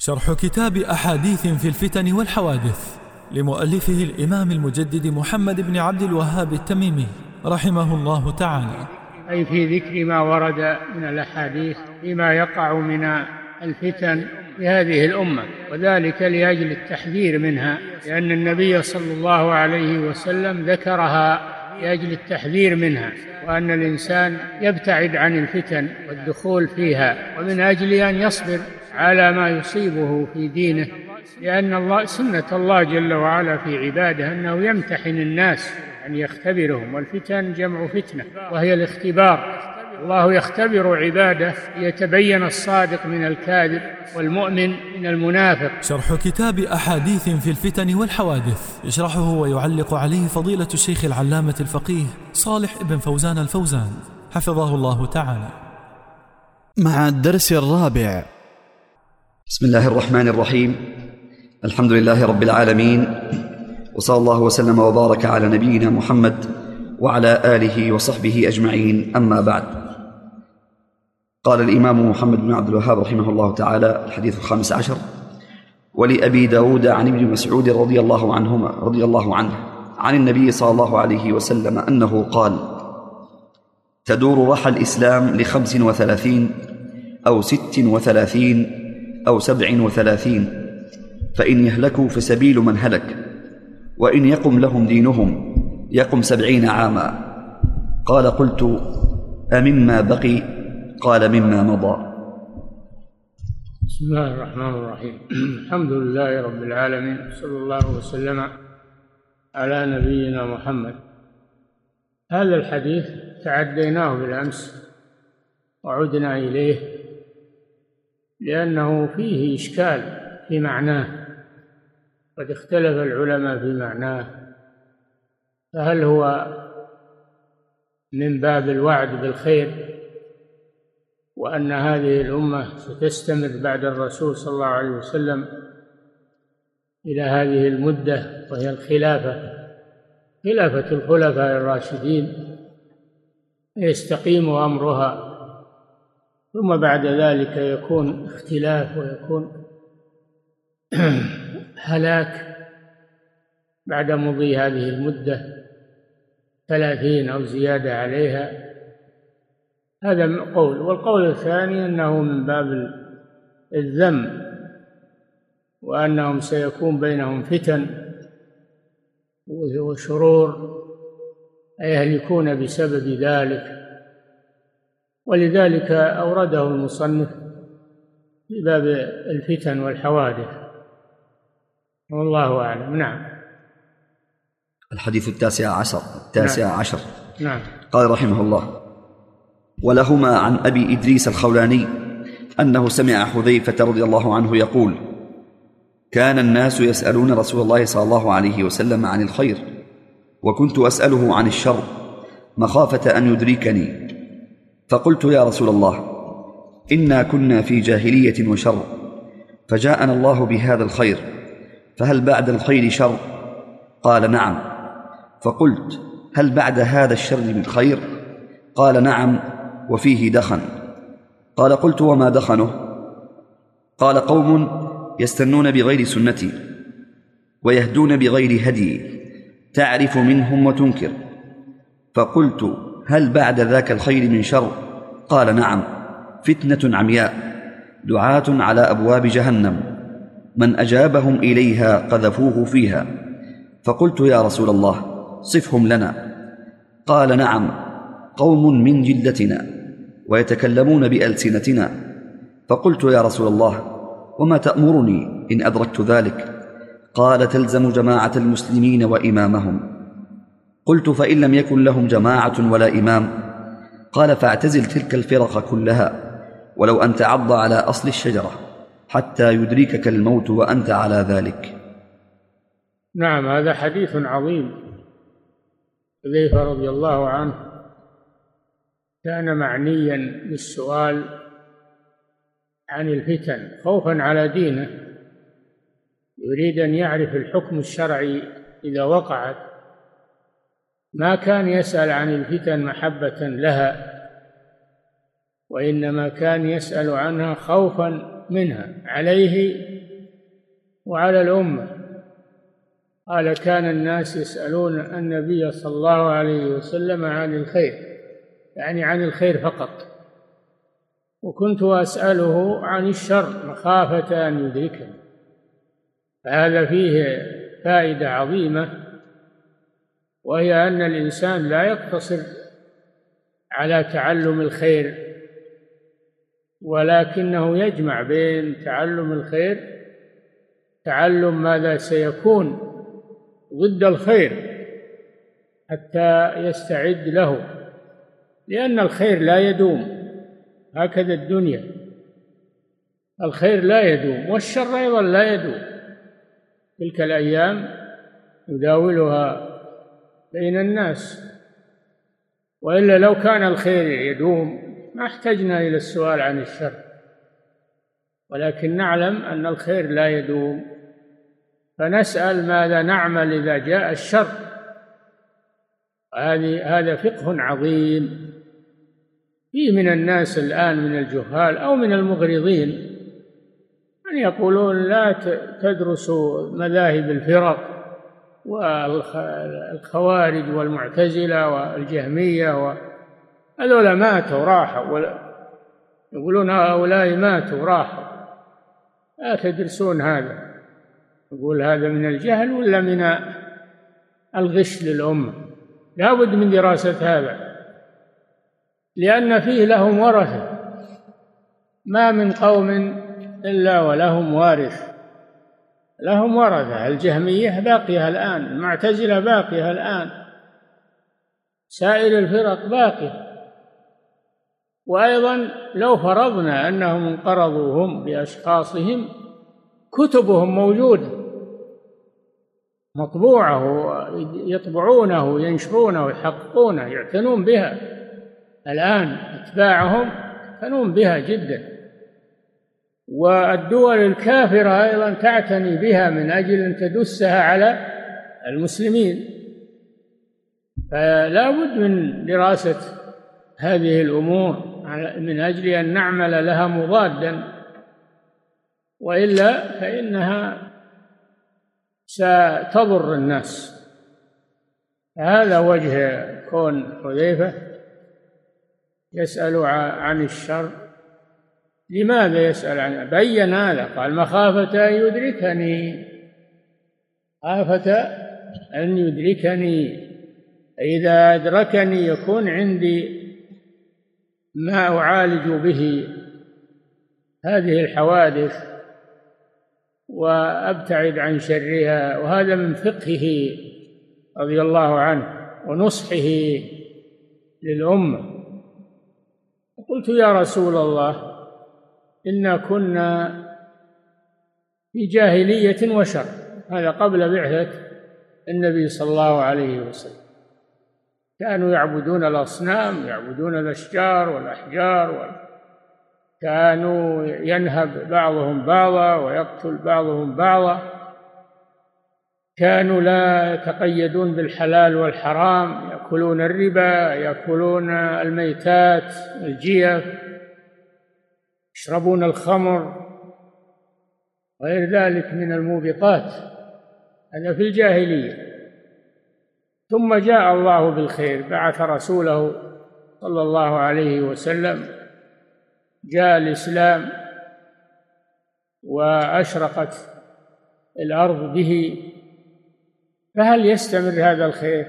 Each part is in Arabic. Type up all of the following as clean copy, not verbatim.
شرح كتاب أحاديث في الفتن والحوادث لمؤلفه الإمام المجدد محمد بن عبد الوهاب التميمي رحمه الله تعالى. أي في ذكر ما ورد من الأحاديث فيما يقع من الفتن في هذه الأمة، وذلك لأجل التحذير منها، لأن النبي صلى الله عليه وسلم ذكرها لأجل التحذير منها، وأن الإنسان يبتعد عن الفتن والدخول فيها، ومن أجل أن يصبر على ما يصيبه في دينه، لأن سنة الله جل وعلا في عباده أنه يمتحن الناس، أن يختبرهم، والفتن جمع فتنة وهي الاختبار. الله يختبر عباده ليتبين الصادق من الكاذب والمؤمن من المنافق. شرح كتاب أحاديث في الفتن والحوادث يشرحه ويعلق عليه فضيلة الشيخ العلامة الفقيه صالح بن فوزان الفوزان حفظه الله تعالى. مع الدرس الرابع. بسم الله الرحمن الرحيم. الحمد لله رب العالمين، وصلى الله وسلم وبارك على نبينا محمد وعلى آله وصحبه أجمعين، أما بعد. قال الإمام محمد بن عبد الوهاب رحمه الله تعالى: الحديث 15: ولأبي داود عن ابن مسعود رضي الله عنه عن النبي صلى الله عليه وسلم أنه قال: تدور رحى الإسلام ل35 أو 36 أو 37، فإن يهلكوا فسبيل من هلك، وإن يقم لهم دينهم يقم 70 عاما. قال: قلت: أمما بقي؟ قال: مما مضى. بسم الله الرحمن الرحيم. الحمد لله رب العالمين، صلى الله وسلم على نبينا محمد. هذا الحديث تعديناه بالأمس وعدنا إليه لأنه فيه إشكال في معناه، قد اختلف العلماء في معناه، فهل هو من باب الوعد بالخير وأن هذه الأمة ستستمر بعد الرسول صلى الله عليه وسلم إلى هذه المدة، وهي خلافة الخلفاء الراشدين، يستقيم أمرها، ثم بعد ذلك يكون اختلاف ويكون هلاك بعد مضي هذه المدة 30 أو زيادة عليها. هذا قول. والقول الثاني أنه من باب الذم، وأنهم سيكون بينهم فتن وشرور يهلكون بسبب ذلك، ولذلك أورده المصنف في باب الفتن والحوادث، والله أعلم. نعم. الحديث 19. نعم. قال رحمه الله: ولهما عن أبي إدريس الخولاني أنه سمع حذيفة رضي الله عنه يقول: كان الناس يسألون رسول الله صلى الله عليه وسلم عن الخير، وكنت أسأله عن الشر مخافة أن يدركني، فقلت: يا رسول الله، إنا كنا في جاهلية وشر، فجاءنا الله بهذا الخير، فهل بعد الخير شر؟ قال: نعم. فقلت: هل بعد هذا الشر من خير؟ قال: نعم، وفيه دخن. قال: قلت: وما دخنه؟ قال: قوم يستنون بغير سنتي ويهدون بغير هدي، تعرف منهم وتنكر. فقلت: هل بعد ذاك الخير من شر؟ قال: نعم، فتنة عمياء، دعاة على أبواب جهنم، من أجابهم إليها قذفوه فيها. فقلت: يا رسول الله، صفهم لنا. قال: نعم، قوم من جلدتنا ويتكلمون بألسنتنا. فقلت: يا رسول الله، وما تأمرني إن أدركت ذلك؟ قال: تلزم جماعة المسلمين وإمامهم. قلت: فإن لم يكن لهم جماعة ولا إمام؟ قال: فاعتزل تلك الفرق كلها، ولو أن تعض على أصل الشجرة حتى يدركك الموت وأنت على ذلك. نعم. هذا حديث عظيم. حذيفة رضي الله عنه كان معنيا بالسؤال عن الفتن خوفا على دينه، يريد أن يعرف الحكم الشرعي إذا وقعت، ما كان يسأل عن الفتن محبة لها، وإنما كان يسأل عنها خوفا منها عليه وعلى الأمة. قال: كان الناس يسألون النبي صلى الله عليه وسلم عن الخير، يعني عن الخير فقط، وكنت أسأله عن الشر مخافة أن يدركني. فهذا فيه فائدة عظيمة، وهي أن الإنسان لا يقتصر على تعلم الخير، ولكنه يجمع بين تعلم الخير، تعلم ماذا سيكون ضد الخير حتى يستعد له، لأن الخير لا يدوم، هكذا الدنيا، الخير لا يدوم والشر أيضا لا يدوم. تلك الأيام يداولها بين الناس، وإلا لو كان الخير يدوم ما احتجنا إلى السؤال عن الشر، ولكن نعلم أن الخير لا يدوم، فنسأل ماذا نعمل إذا جاء الشر. هذا فقه عظيم. فيه من الناس الآن من الجهال أو من المغرضين من يقولون لا تدرسوا مذاهب الفرق والخوارج والمعتزلة والجهمية، هذول ماتوا راحوا، يقولون هؤلاء ماتوا راحوا، لا تدرسون هذا. يقول هذا من الجهل ولا من الغش للأمة؟ لا بد من دراسة هذا، لأن فيه لهم ورثة، ما من قوم إلا ولهم وارث، لهم ورثة. الجهمية باقية الآن، المعتزلة باقية الآن، سائر الفرق باقية. وأيضا لو فرضنا أنهم انقرضوا هم بأشخاصهم، كتبهم موجودة مطبوعة، يطبعونه ينشرونه يحققونه يعتنون بها الآن، أتباعهم يعتنون بها جدا، والدول الكافرة أيضا تعتني بها من أجل أن تدسها على المسلمين. فلا بد من دراسة هذه الأمور من أجل أن نعمل لها مضادا، وإلا فإنها ستضر الناس. هذا وجه كون حذيفة يسأل عن الشر. لماذا يسأل عنه؟ بين هذا، قال: مخافة أن يدركني، خافة أن يدركني، إذا أدركني يكون عندي ما أعالج به هذه الحوادث وأبتعد عن شرها. وهذا من فقهه رضي الله عنه ونصحه للأمة. قلت: يا رسول الله، إنا كنا في جاهلية وشر، هذا قبل بعثة النبي صلى الله عليه وسلم، كانوا يعبدون الأصنام، يعبدون الأشجار والأحجار، كانوا ينهب بعضهم بعضا ويقتل بعضهم بعضا، كانوا لا يتقيدون بالحلال والحرام، يأكلون الربا، يأكلون الميتات، الجيف، يشربون الخمر، غير ذلك من الموبقات. هذا في الجاهلية. ثم جاء الله بالخير، بعث رسوله صلى الله عليه وسلم، جاء الإسلام وأشرقت الأرض به، فهل يستمر هذا الخير؟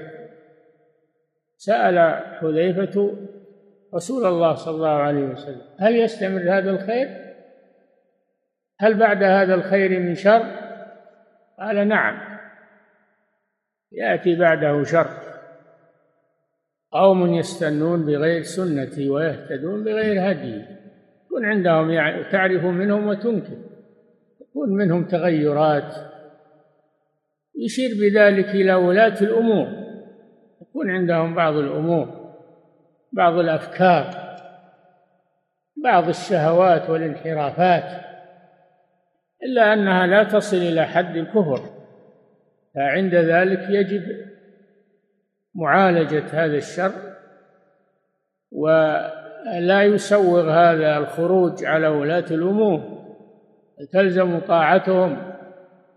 سأل حذيفة رسول الله صلى الله عليه وسلم: هل يستمر هذا الخير؟ هل بعد هذا الخير من شر؟ قال: نعم، يأتي بعده شر، قوم يستنون بغير سنتي ويهتدون بغير هدي، يكون عندهم تعرف منهم وتنكر، يكون منهم تغيرات، يشير بذلك إلى ولاة الأمور، يكون عندهم بعض الأمور، بعض الأفكار، بعض الشهوات والانحرافات، إلا أنها لا تصل إلى حد الكفر، فعند ذلك يجب معالجة هذا الشر، ولا يسوغ هذا الخروج على ولاة الأمور، تلزم طاعتهم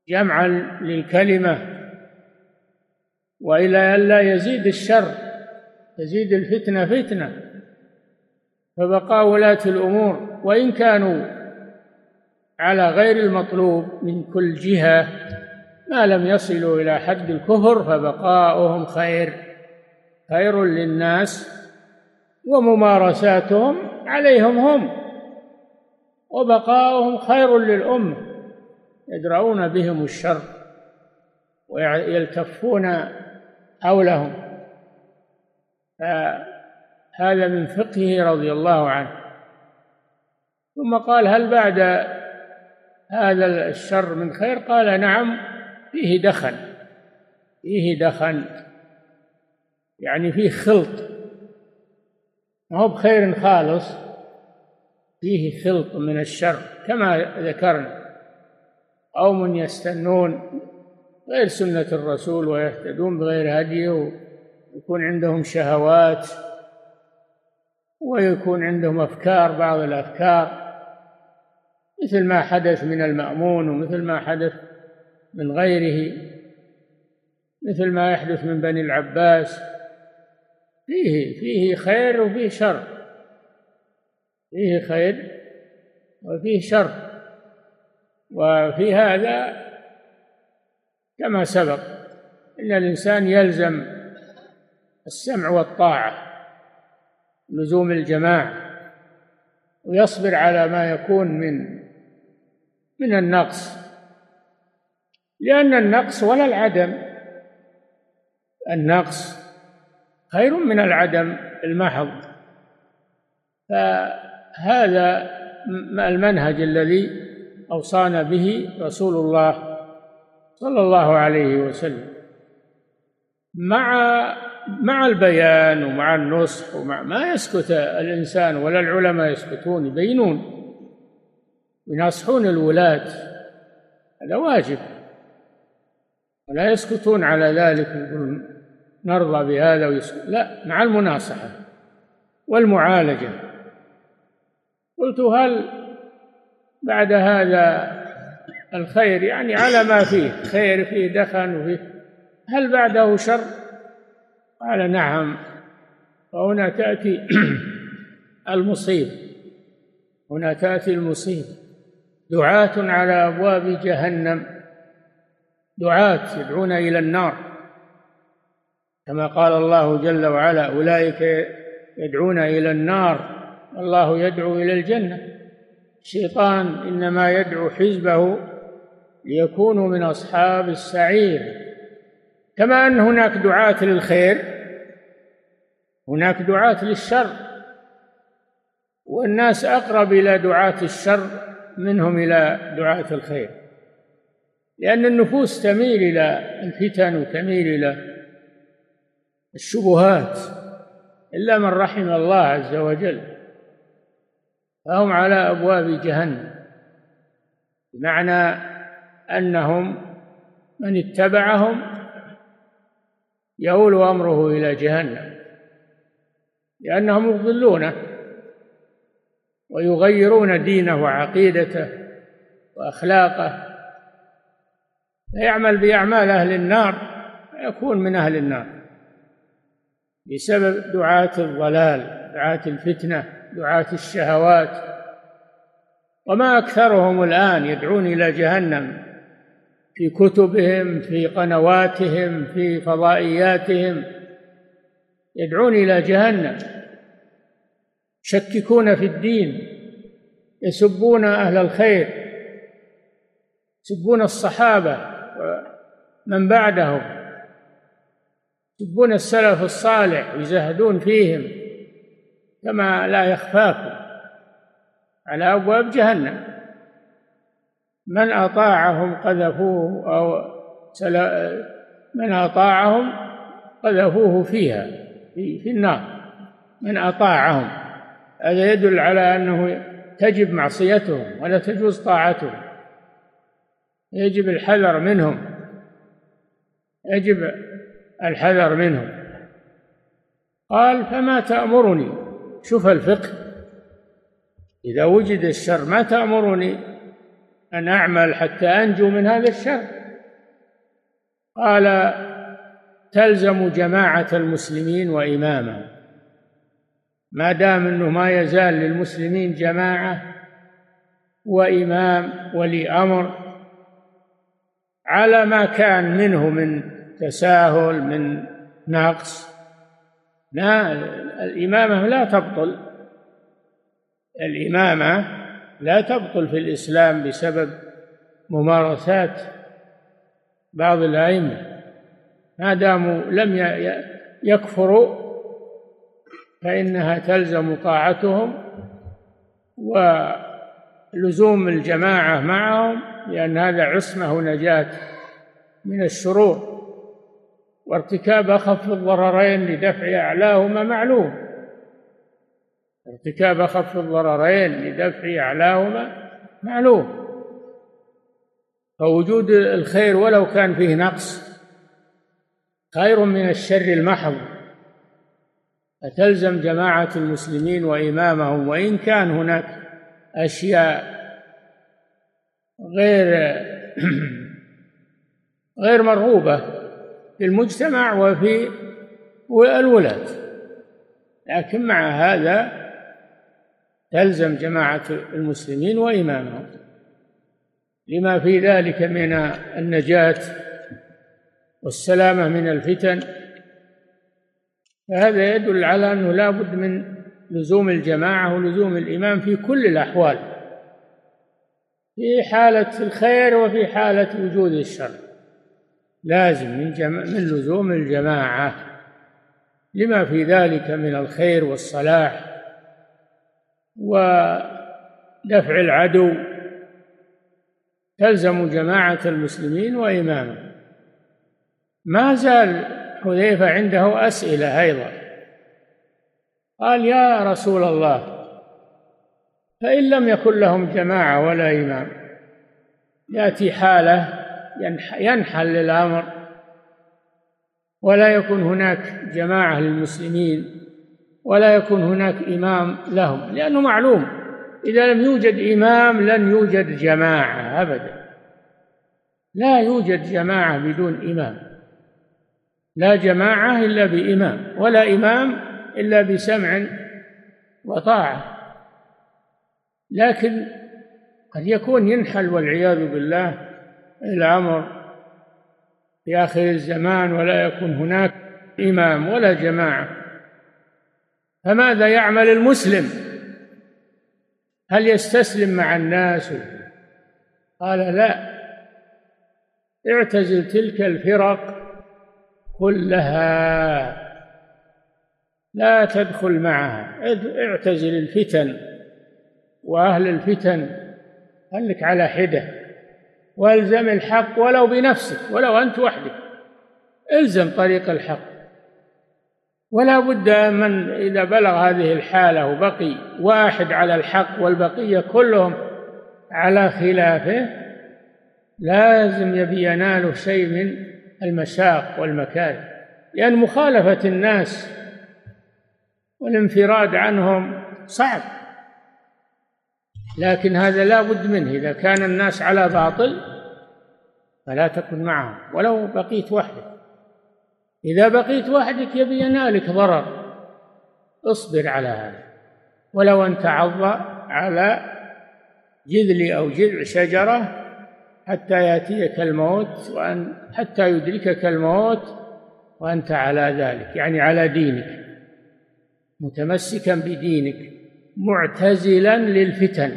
جمعا للكلمة، وإلى أن لا يزيد الشر، تزيد الفتنة فتنة. فبقاء ولاة الأمور وإن كانوا على غير المطلوب من كل جهة ما لم يصلوا إلى حد الكفر، فبقاؤهم خير للناس، وممارساتهم عليهم هم، وبقاؤهم خير للأمة، يدرؤون بهم الشر ويلتفون حولهم. فهذا من فقهه رضي الله عنه. ثم قال: هل بعد هذا الشر من خير؟ قال: نعم، فيه دخن، يعني فيه خلط، ما هو بخير خالص، فيه خلط من الشر كما ذكرنا. قوم يستنون غير سنة الرسول ويهتدون بغير هديه، ويكون عندهم شهوات، ويكون عندهم أفكار، بعض الأفكار مثل ما حدث من المأمون، ومثل ما حدث من غيره، مثل ما يحدث من بني العباس. فيه خير وفيه شر، فيه خير وفيه شر. وفي هذا كما سبق إن الإنسان يلزم السمع والطاعة، لزوم الجماعة، ويصبر على ما يكون من النقص، لأن النقص ولا النقص خير من العدم المحض. فهذا المنهج الذي أوصانا به رسول الله صلى الله عليه وسلم، مع البيان ومع النصح، ومع ما يسكت الإنسان ولا العلماء يسكتون، يبينون ينصحون الولاة، هذا واجب، ولا يسكتون على ذلك يقولون نرضى بهذا ويسكت، لا، مع المناصحة والمعالجة. قلت: هل بعد هذا الخير، يعني على ما فيه خير، فيه دخن وفيه، هل بعده شر؟ قال: نعم. وهنا تأتي المصيبة، هنا تأتي المصيبة. دعاة على أبواب جهنم، دعاة يدعون إلى النار، كما قال الله جل وعلا: أولئك يدعون إلى النار والله يدعو إلى الجنة. الشيطان إنما يدعو حزبه ليكونوا من أصحاب السعير. كما أن هناك دعاة للخير، هناك دعاة للشر، والناس أقرب إلى دعاة الشر منهم إلى دعاة الخير، لأن النفوس تميل إلى الفتن وتميل إلى الشبهات، إلا من رحم الله عز وجل، فهم على أبواب جهنم، بمعنى أنهم من اتبعهم يؤول أمره إلى جهنم، لأنهم يضلونه ويغيرون دينه وعقيدته وأخلاقه، فيعمل بأعمال أهل النار ويكون من أهل النار بسبب دعاة الضلال، دعاة الفتنة، دعاة الشهوات. وما أكثرهم الآن يدعون إلى جهنم في كتبهم، في قنواتهم، في فضائياتهم، يدعون إلى جهنم، يشككون في الدين، يسبون أهل الخير، يسبون الصحابة ومن بعدهم، يسبون السلف الصالح ويزهدون فيهم كما لا يخفاكم، على أبواب جهنم. من أطاعهم قذفوه، أو من أطاعهم قذفوه فيها، في النار. من أطاعهم، هذا يدل على أنه تجب معصيتهم ولا تجوز طاعتهم، يجب الحذر منهم، يجب الحذر منهم. قال: فما تأمرني؟ شوف الفقه، إذا وجد الشر ما تأمرني أن أعمل حتى أنجو من هذا الشر؟ قال تلزم جماعة المسلمين وإمامهم، ما دام أنه ما يزال للمسلمين جماعة وإمام ولي أمر على ما كان منه من تساهل من نقص، الإمامة لا تبطل، الإمامة لا تبطل في الإسلام بسبب ممارسات بعض الأئمة، ما داموا لم يكفروا فإنها تلزم طاعتهم ولزوم الجماعة معهم، لأن هذا عصمة ونجاة من الشرور، وارتكاب أخف الضررين لدفع أعلاهما معلوم، ارتكاب أخف الضررين لدفع أعلاهما معلوم، فوجود الخير ولو كان فيه نقص خير من الشر المحض، فتلزم جماعة المسلمين وإمامهم، وإن كان هناك أشياء غير مرغوبة في المجتمع وفي الولاة، لكن مع هذا تلزم جماعة المسلمين وإمامهم لما في ذلك من النجاة والسلامة من الفتن. فهذا يدل على أنه لا بد من لزوم الجماعة ولزوم الإمام في كل الأحوال، في حالة الخير وفي حالة وجود الشر، لازم من لزوم الجماعة لما في ذلك من الخير والصلاح ودفع العدو، تلزم جماعة المسلمين وإمامهم. ما زال حذيفة عنده أسئلة أيضا، قال يا رسول الله فإن لم يكن لهم جماعة ولا إمام، يأتي حالة ينحل الأمر ولا يكون هناك جماعة للمسلمين ولا يكون هناك إمام لهم، لأنه معلوم إذا لم يوجد إمام لن يوجد جماعة أبدا، لا يوجد جماعة بدون إمام، لا جماعة إلا بإمام، ولا إمام إلا بسمع وطاعة. لكن قد يكون ينحل والعياذ بالله الأمر في آخر الزمان ولا يكون هناك إمام ولا جماعة، فماذا يعمل المسلم؟ هل يستسلم مع الناس؟ قال لا، اعتزل تلك الفرق كلها، لا تدخل معها، اعتزل الفتن وأهل الفتن، خلك على حدة، والزم الحق ولو بنفسك، ولو أنت وحدك الزم طريق الحق. ولا بد من إذا بلغ هذه الحالة وبقي واحد على الحق والبقية كلهم على خلافه، لازم يبي يناله شيء من المشاق والمكاره، لأن مخالفة الناس والانفراد عنهم صعب، لكن هذا لا بد منه. إذا كان الناس على باطل فلا تكن معهم ولو بقيت وحدك، إذا بقيت وحدك يبي ينالك ضرر، اصبر على هذا، ولو أن تعض على جذل أو جذع شجرة حتى يأتيك الموت حتى يدركك الموت وأنت على ذلك، يعني على دينك، متمسكا بدينك، معتزلا للفتن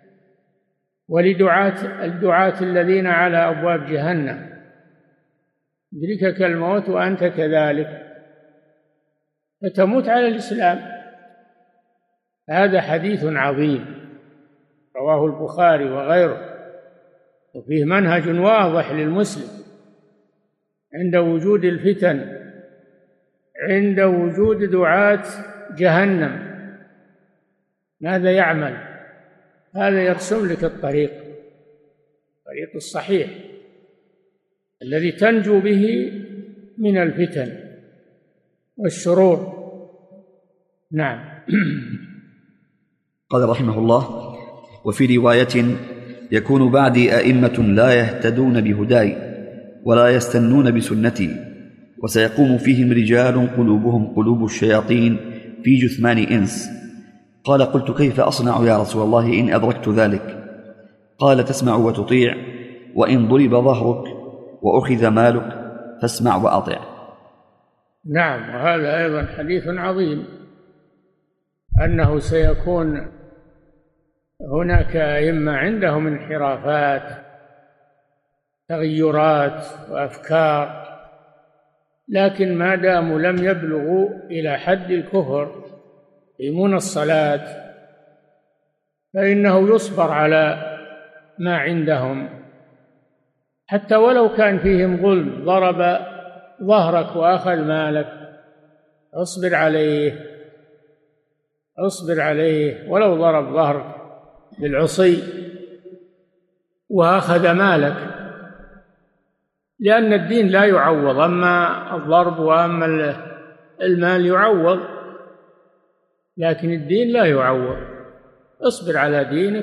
الدعاة الذين على أبواب جهنم، يدركك الموت وأنت كذلك فتموت على الإسلام. هذا حديث عظيم رواه البخاري وغيره، وفيه منهج واضح للمسلم عند وجود الفتن، عند وجود دعاة جهنم، ماذا يعمل؟ هذا يرسم لك الطريق الصحيح الذي تنجو به من الفتن والشرور. نعم. قال رحمه الله: وفي رواية يكون بعدي أئمة لا يهتدون بهداي ولا يستنون بسنتي، وسيقوم فيهم رجال قلوبهم قلوب الشياطين في جثمان إنس. قال: قلت: كيف أصنع يا رسول الله إن أدركت ذلك؟ قال: تسمع وتطيع، وإن ضرب ظهرك وأخذ مالك فاسمع وأطع. نعم، وهذا أيضا حديث عظيم، أنه سيكون هناك أئمة عندهم انحرافات، تغيرات وأفكار، لكن ما داموا لم يبلغوا إلى حد الكفر يقيمون الصلاة فإنه يصبر على ما عندهم، حتى ولو كان فيهم ظلم، ضرب ظهرك وأخذ مالك اصبر عليه ولو ضرب ظهرك بالعصي وأخذ مالك، لأن الدين لا يعوض، أما الضرب وأما المال يعوض، لكن الدين لا يعوض. اصبر على دينك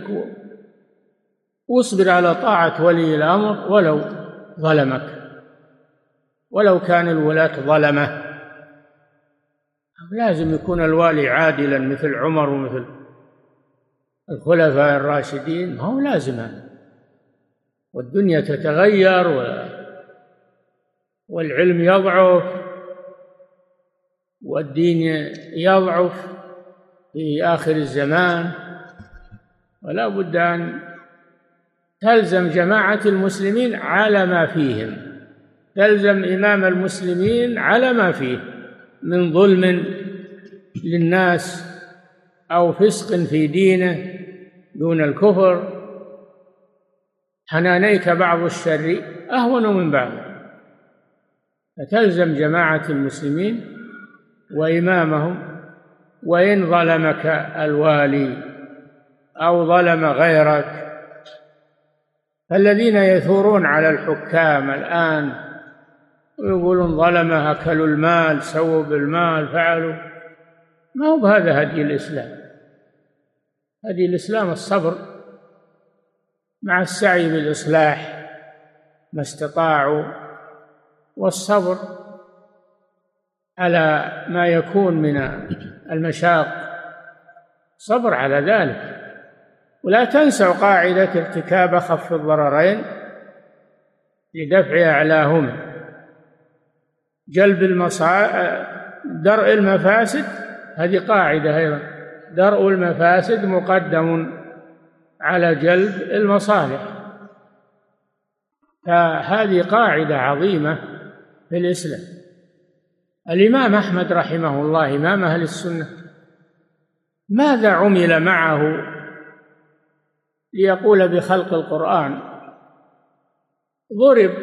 واصبر على طاعة ولي الأمر ولو ظلمك، ولو كان الولاة ظلمه. لازم يكون الوالي عادلا مثل عمر ومثل الخلفاء الراشدين، ما هو لازم هذا. والدنيا تتغير والعلم يضعف والدين يضعف في آخر الزمان، ولا بد أن تلزم جماعة المسلمين على ما فيهم، تلزم إمام المسلمين على ما فيه من ظلم للناس أو فسق في دينه دون الكفر. حنانيك بعض الشر أهون من بعض، فتلزم جماعة المسلمين وإمامهم، وإن ظلمك الوالي أو ظلم غيرك. فالذين يثورون على الحكام الآن ويقولون ظلمه، أكلوا المال، سووا بالمال، فعلوا، ما هو بهذا هدي الإسلام. هدي الإسلام الصبر مع السعي بالإصلاح ما استطاعوا، والصبر على ما يكون من المشاق، صبر على ذلك. ولا تنسوا قاعدة ارتكاب أخف الضررين لدفع أعلاهما. درء المفاسد، هذه قاعدة أيضا، درء المفاسد مقدم على جلب المصالح، فهذه قاعدة عظيمة في الإسلام. الإمام أحمد رحمه الله إمام أهل السنة ماذا عمل معه ليقول بخلق القرآن؟ ضرب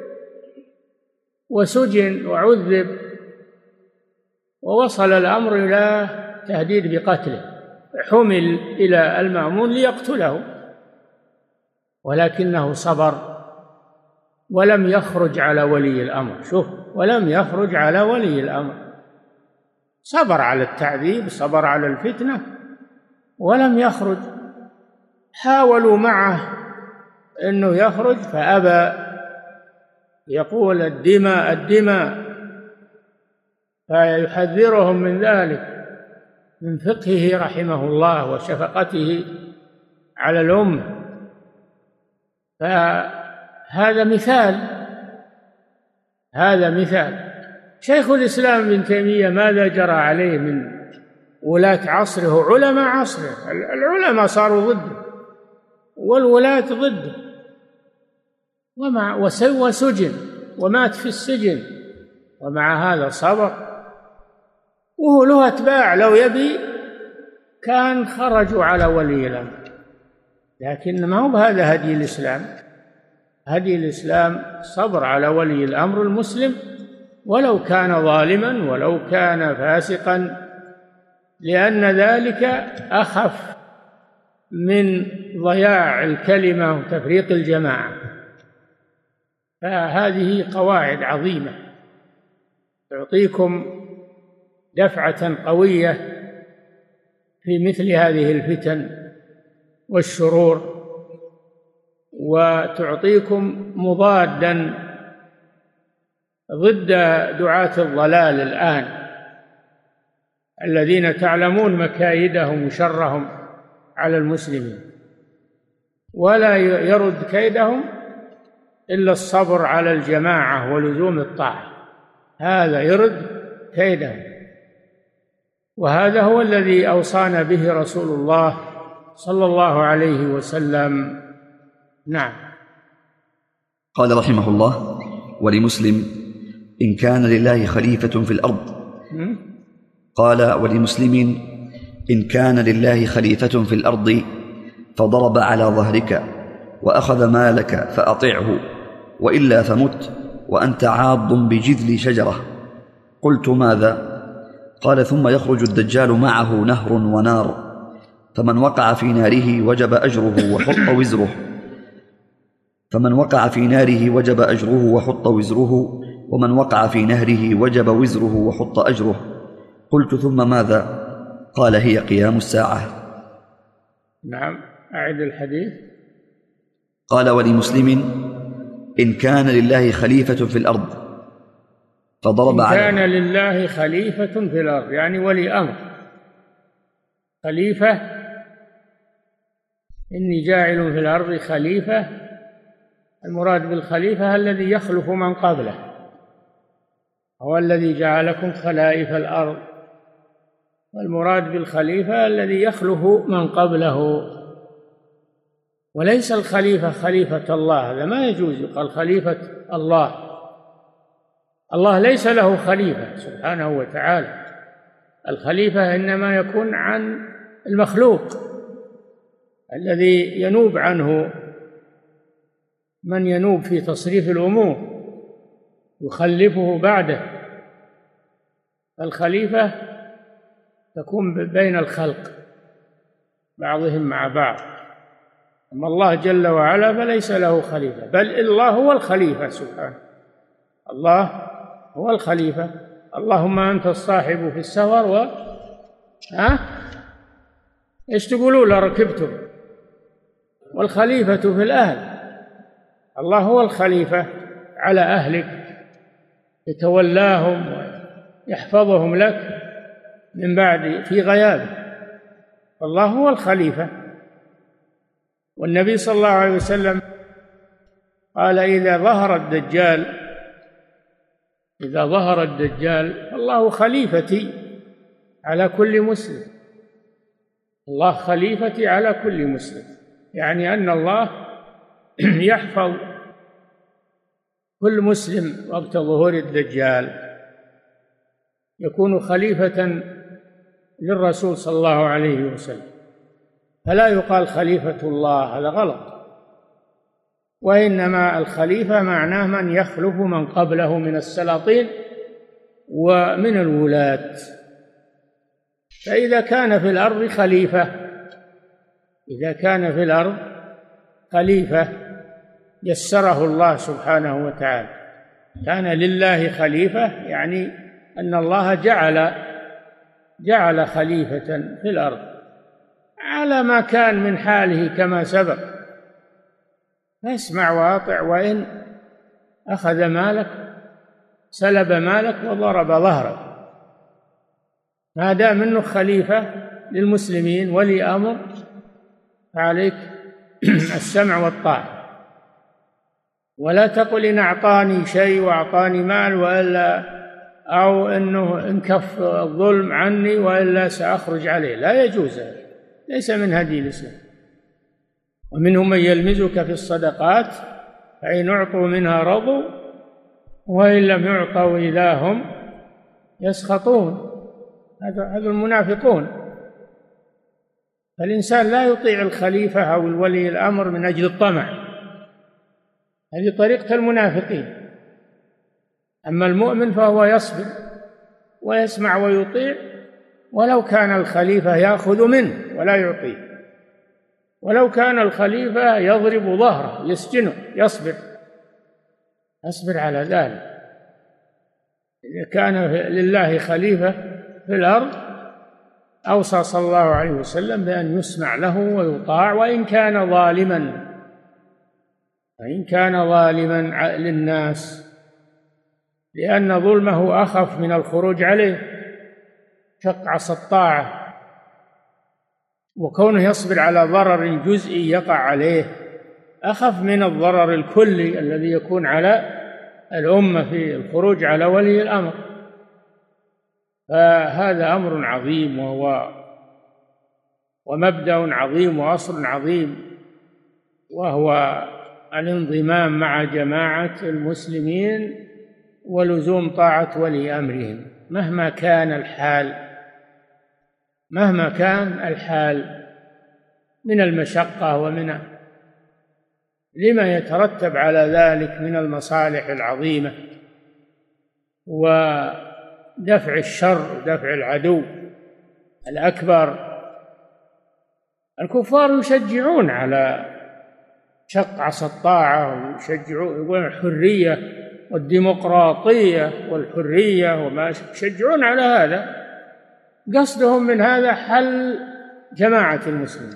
وسجن وعذب، ووصل الأمر إلى تهديد بقتله، حمل إلى المأمون ليقتله، ولكنه صبر ولم يخرج على ولي الأمر. شوف، ولم يخرج على ولي الأمر، صبر على التعذيب، صبر على الفتنة ولم يخرج. حاولوا معه أنه يخرج فأبى، يقول الدماء الدماء، فيحذرهم من ذلك، من فقهه رحمه الله وشفقته على الأمة. فهذا مثال. شيخ الإسلام ابن تيمية ماذا جرى عليه من ولاة عصره؟ علماء عصره، العلماء صاروا ضده والولاة ضده، وسجن ومات في السجن، ومع هذا صبر. وهو له أتباع، لو يبي كان خرجوا على ولي الأمر، لكن ما هو بهذا هدي الإسلام. هدي الإسلام صبر على ولي الأمر المسلم ولو كان ظالما ولو كان فاسقا، لأن ذلك أخف من ضياع الكلمة وتفريق الجماعة. فهذه قواعد عظيمة تعطيكم دفعة قوية في مثل هذه الفتن والشرور. وتعطيكم مضادا ضد دعاة الضلال الآن الذين تعلمون مكايدهم وشرهم على المسلمين، ولا يرد كيدهم إلا الصبر على الجماعة ولزوم الطاعة، هذا يرد كيدهم. وهذا هو الذي أوصانا به رسول الله صلى الله عليه وسلم. نعم. قال رحمه الله: ولمسلم: إن كان لله خليفة في الأرض. قال: ولمسلم: إن كان لله خليفة في الأرض فضرب على ظهرك وأخذ مالك فأطعه، وإلا فمت وأنت عاض بجذل شجرة. قلت: ماذا؟ قال: ثم يخرج الدجال معه نهر ونار، فمن وقع في ناره وجب أجره وحط وزره، فمن وقع في ناره وجب أجره وحط وزره، ومن وقع في نهره وجب وزره وحط أجره. قلت: ثم ماذا؟ قال: هي قيام الساعة. نعم، أعد الحديث. قال: ولمسلم: إن كان لله خليفة في الأرض فضرب إن على كان لله خليفة في الأرض يعني ولي أمر. خليفة، إني جاعل في الأرض خليفة، المراد بالخليفة الذي يخلف من قبله، هو الذي جعلكم خلائف الأرض، والمراد بالخليفة الذي يخلف من قبله، وليس الخليفة خليفة الله، هذا ما يجوز يقال خليفة الله. الله ليس له خليفة سبحانه وتعالى، الخليفة إنما يكون عن المخلوق الذي ينوب عنه من ينوب في تصريف الأمور يخلفه بعده. الخليفة تكون بين الخلق بعضهم مع بعض، أما الله جل وعلا فليس له خليفة، بل الله هو الخليفة سبحانه، الله هو الخليفة. اللهم أنت الصاحب في السفر إيش تقولون لركبتم؟ والخليفة في الأهل، الله هو الخليفة على أهلك، يتولاهم ويحفظهم لك من بعد في غيابه، الله هو الخليفة. والنبي صلى الله عليه وسلم قال: إذا ظهر الدجال الله خليفتي على كل مسلم، الله خليفتي على كل مسلم، يعني أن الله يحفظ كل مسلم وقت ظهور الدجال، يكون خليفة للرسول صلى الله عليه وسلم، فلا يقال خليفة الله، هذا غلط، وإنما الخليفة معناه من يخلف من قبله من السلاطين ومن الولاة. فإذا كان في الأرض خليفة يسره الله سبحانه وتعالى، كان لله خليفة يعني أن الله جعل خليفة في الأرض على ما كان من حاله كما سبق، فاسمع وأطع، وإن أخذ مالك سلب مالك وضرب ظهرك، ما دام منه خليفة للمسلمين ولي أمر فعليك السمع والطاعة، ولا تقل إن أعطاني شيء وأعطاني مال وإلا، أو أنه انكف الظلم عني وإلا سأخرج عليه، لا يجوز، ليس من هدي الإسلام. ومنهم من يلمزك في الصدقات فإن أعطوا منها رضوا وإن لم يعطوا إذا هم يسخطون، هذا المنافقون. فالإنسان لا يطيع الخليفة أو الولي الأمر من أجل الطمع، هذه طريقة المنافقين. أما المؤمن فهو يصبر ويسمع ويطيع، ولو كان الخليفة يأخذ منه ولا يعطيه، ولو كان الخليفة يضرب ظهره يسجنه يصبر على ذلك. إذا كان لله خليفة في الأرض أوصى صلى الله عليه وسلم بأن يسمع له ويطاع وإن كان ظالما، وإن كان ظالما للناس، لأن ظلمه أخف من الخروج عليه، شق عصا الطاعة، وكونه يصبر على ضرر جزئي يقع عليه أخف من الضرر الكلي الذي يكون على الأمة في الخروج على ولي الأمر. فهذا أمر عظيم ومبدأ عظيم وأصل عظيم، وهو الانضمام مع جماعة المسلمين ولزوم طاعة ولي أمرهم مهما كان الحال من المشقة ومن لما يترتب على ذلك من المصالح العظيمة ودفع الشر ودفع العدو الأكبر. الكفار يشجعون على شق عصا الطاعة، ويشجعون الحرية والديمقراطية والحرية وما يشجعون على هذا. قصدهم من هذا حل جماعة المسلمين،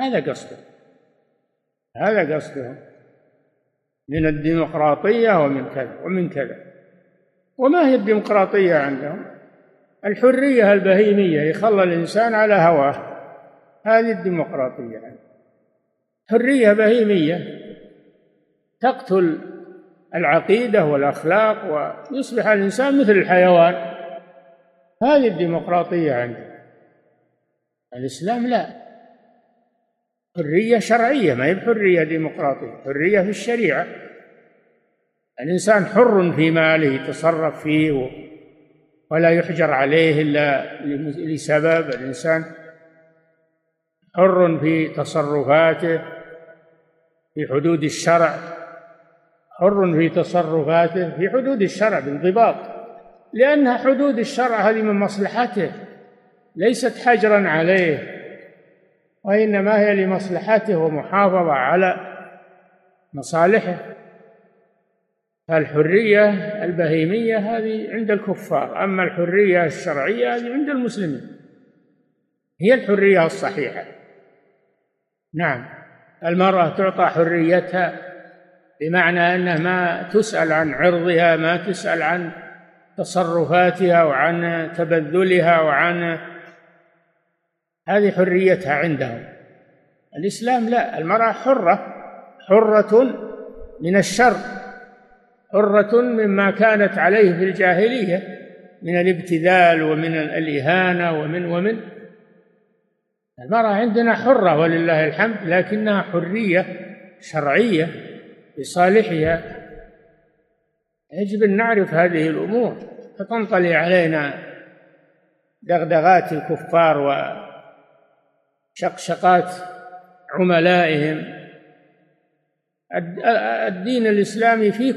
هذا قصدهم من الديمقراطية ومن كذا. وما هي الديمقراطية عندهم؟ الحرية البهيمية، يخلى الإنسان على هواه، هذه الديمقراطية يعني. حرية بهيمية تقتل العقيدة والأخلاق ويصبح الإنسان مثل الحيوان، هذه الديمقراطية عندهم. الإسلام لا، حرية شرعية، ما هي بحرية ديمقراطية، حرية في الشريعة. الإنسان حر في ماله يتصرف فيه ولا يحجر عليه إلا لسبب. الإنسان حر في تصرفاته في حدود الشرع، في حدود الشرع بانضباط، لأنها حدود الشرع هذه من مصلحته، ليست حجرا عليه، وإنما هي لمصلحته ومحافظة على مصالحه. فالحرية البهيمية هذه عند الكفار، أما الحرية الشرعية هذه عند المسلمين، هي الحرية الصحيحة. نعم، المرأة تعطى حريتها بمعنى أنها ما تسأل عن عرضها، ما تسأل عن تصرفاتها وعن تبذلها وعن هذه حريتها عندهم. الإسلام لا، المرأة حرة من الشر، حرة مما كانت عليه في الجاهلية من الابتذال ومن الإهانة ومن المرأة عندنا حرة ولله الحمد، لكنها حرية شرعية لصالحها. يجب أن نعرف هذه الأمور، فتنطلي علينا دغدغات الكفار وشقشقات عملائهم. الدين الإسلامي فيه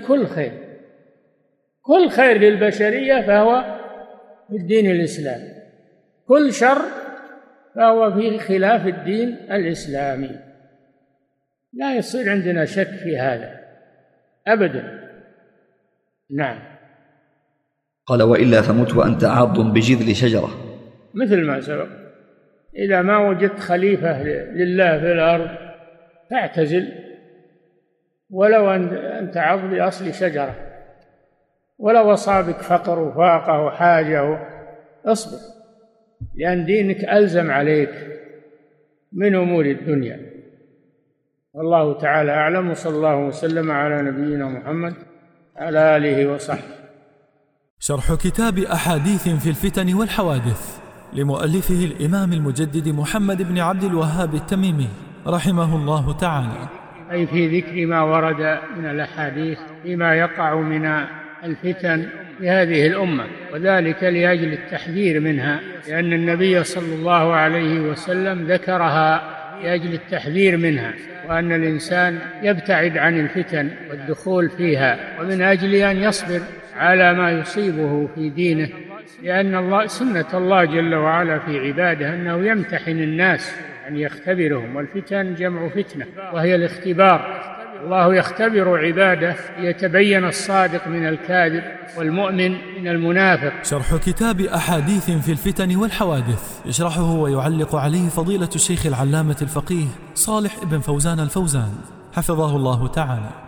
كل خير للبشرية فهو في الدين الإسلامي، كل شر فهو في خلاف الدين الإسلامي. لا يصير عندنا شك في هذا أبدا. نعم. قال: وإلا فمت وأنت عاض بجذع شجرة، مثل ما سبق. إذا ما وجدت خليفة لله في الأرض فاعتزل، ولو أن تعض بأصل شجرة، ولو أصابك فقر وفاقة وحاجة اصبر، لأن دينك ألزم عليك من أمور الدنيا. والله تعالى أعلم، وصلى الله وسلم على نبينا محمد على آله وصحبه. شرح كتاب أحاديث في الفتن والحوادث لمؤلفه الإمام المجدد محمد بن عبد الوهاب التميمي رحمه الله تعالى، أي في ذكر ما ورد من الأحاديث فيما يقع من الفتن في هذه الأمة، وذلك لأجل التحذير منها، لأن النبي صلى الله عليه وسلم ذكرها لأجل التحذير منها، وأن الإنسان يبتعد عن الفتن والدخول فيها، ومن أجل أن يصبر على ما يصيبه في دينه، لأن سنة الله جل وعلا في عباده أنه يمتحن الناس، أن يختبرهم. والفتن جمع فتنة، وهي الاختبار. الله يختبر عباده ليتبين الصادق من الكاذب والمؤمن من المنافق. شرح كتاب أحاديث في الفتن والحوادث يشرحه ويعلق عليه فضيلة الشيخ العلامة الفقيه صالح ابن فوزان الفوزان حفظه الله تعالى.